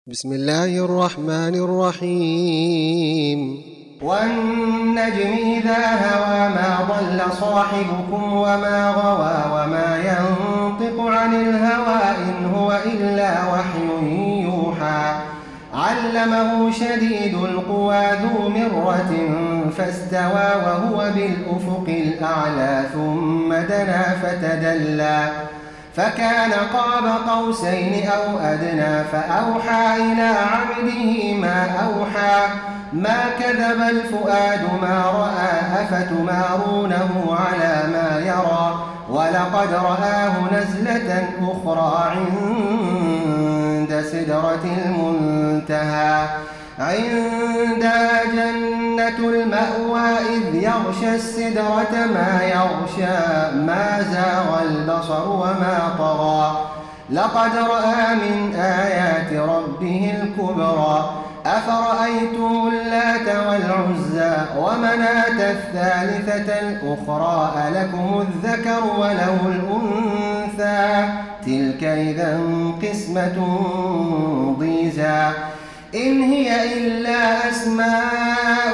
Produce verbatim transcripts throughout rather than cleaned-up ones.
بسم الله الرحمن الرحيم والنجم إذا هوى ما ضل صاحبكم وما غوى وما ينطق عن الهوى إن هو إلا وحي يوحى علمه شديد القوى ذو مرة فاستوى وهو بالأفق الأعلى ثم دنا فتدلى فكان قاب قوسين أو أدنى فأوحى إلى عبده ما أوحى ما كذب الفؤاد ما رأى أفتمارونه على ما يرى ولقد رآه نزلة أخرى عند سدرة المنتهى عندها جنة المأوى إذ يغشى السدرة ما يغشى ما زاغ البصر وما طغى لقد رأى من آيات ربه الكبرى أفرأيتم اللات والعزى ومناة الثالثة الأخرى ألكم الذكر وله الأنثى تلك إذا قسمة ضيزى إن هي إلا أسماء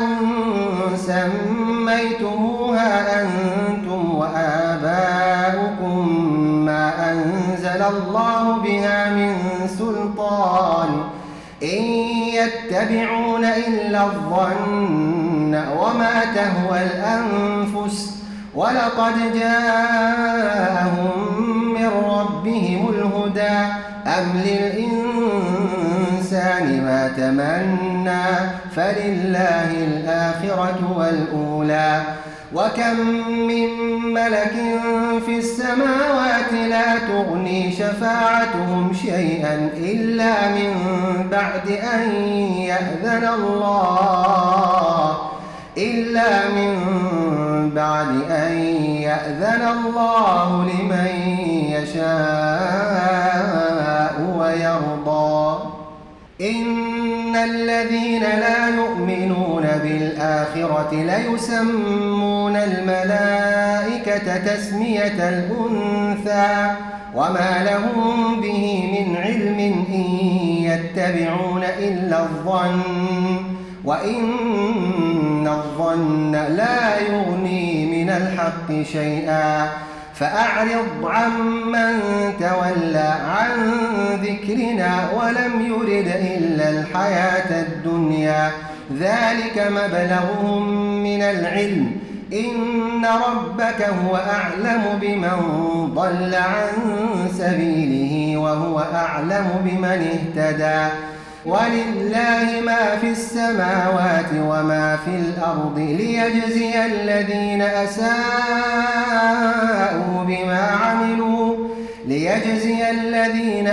سميتموها أنتم وآباؤكم ما أنزل الله بها من سلطان إن يتبعون إلا الظن وما تهوى الأنفس ولقد جاءهم من ربهم الهدى أم للإنسان ما تمنى فلله الآخرة والأولى وكم من ملك في السماوات لا تغني شفاعتهم شيئا إلا من بعد أن يأذن الله إلا من بعد أن يأذن الله لمن يشاء ويرضى إن الذين لا يؤمنون بالآخرة ليسمون الملائكة تسمية الأنثى وما لهم به من علم إن يتبعون إلا الظن وإن الظن لا يغني من الحق شيئا فأعرض عمن تولى عن ذكرنا ولم يرد إلا الحياة الدنيا ذلك مبلغهم من العلم إن ربك هو أعلم بمن ضل عن سبيله وهو أعلم بمن اهتدى ولله ما في السماوات وما في الأرض ليجزي الذين أساءوا بما عملوا ليجزي الذين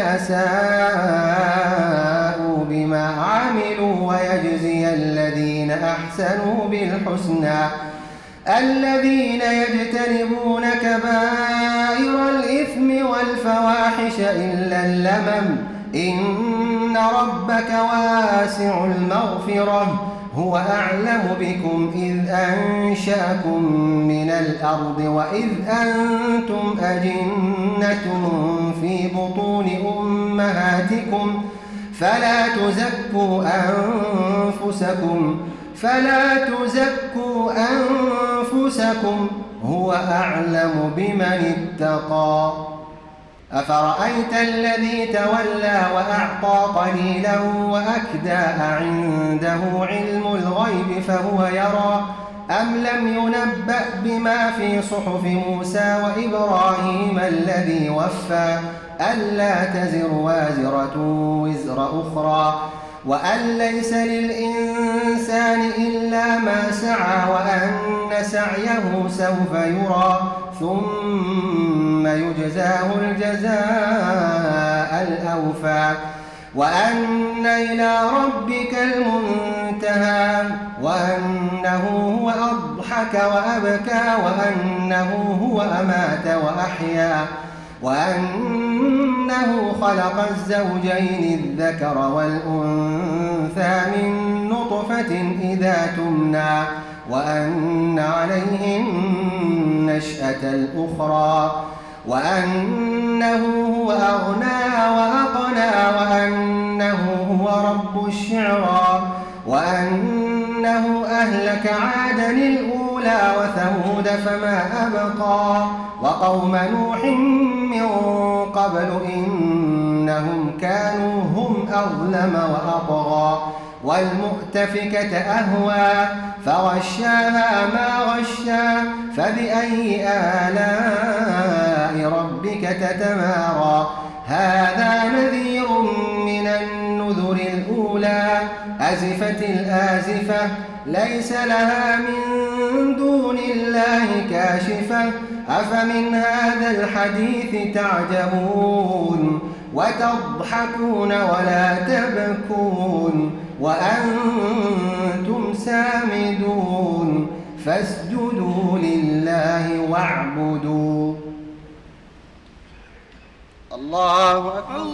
أساءوا بما عملوا ويجزي الذين أحسنوا بالحسنى الذين يجتنبون كبائر الإثم والفواحش إلا اللمم إن ربك واسع المغفرة هو أعلم بكم إذ أنشأكم من الأرض وإذ أنتم أجنة في بطون أمهاتكم فلا تزكوا أنفسكم فلا تزكوا أنفسكم هو أعلم بمن اتقى أفرأيت الذي تولى وأعطى قليلا وأكدى عنده علم الغيب فهو يرى أم لم ينبأ بما في صحف موسى وإبراهيم الذي وفى ألا تزر وازرة وزر أخرى وأن ليس للإنسان إلا ما سعى وأن سعيه سوف يرى ثم يجزاه الجزاء الأوفى وأن إلى ربك المنتهى وأنه هو أضحك وأبكى وأنه هو أمات وأحيا وأنه خلق الزوجين الذكر والأنثى من نطفة إذا تمنى وأن عليه النشأة الأخرى وأنه هو أغنى وأقنى وأن وأنه هو رب الشعرى وأنه أهلك عادا الأولى وثمود فما أبقى وقوم نوح من قبل إنهم كانوا هم أظلم وأطغى والمؤتفكة أهوى فغشاها ما غشا فبأي آلاء ربك تتمارى هذا نذير من النذر الأولى أزفت الآزفة ليس لها من دون الله كاشفة أفمن هذا الحديث تعجبون وتضحكون ولا تبكون وأنتم سامدون فاسجدوا لله واعبدوا. الله أكبر.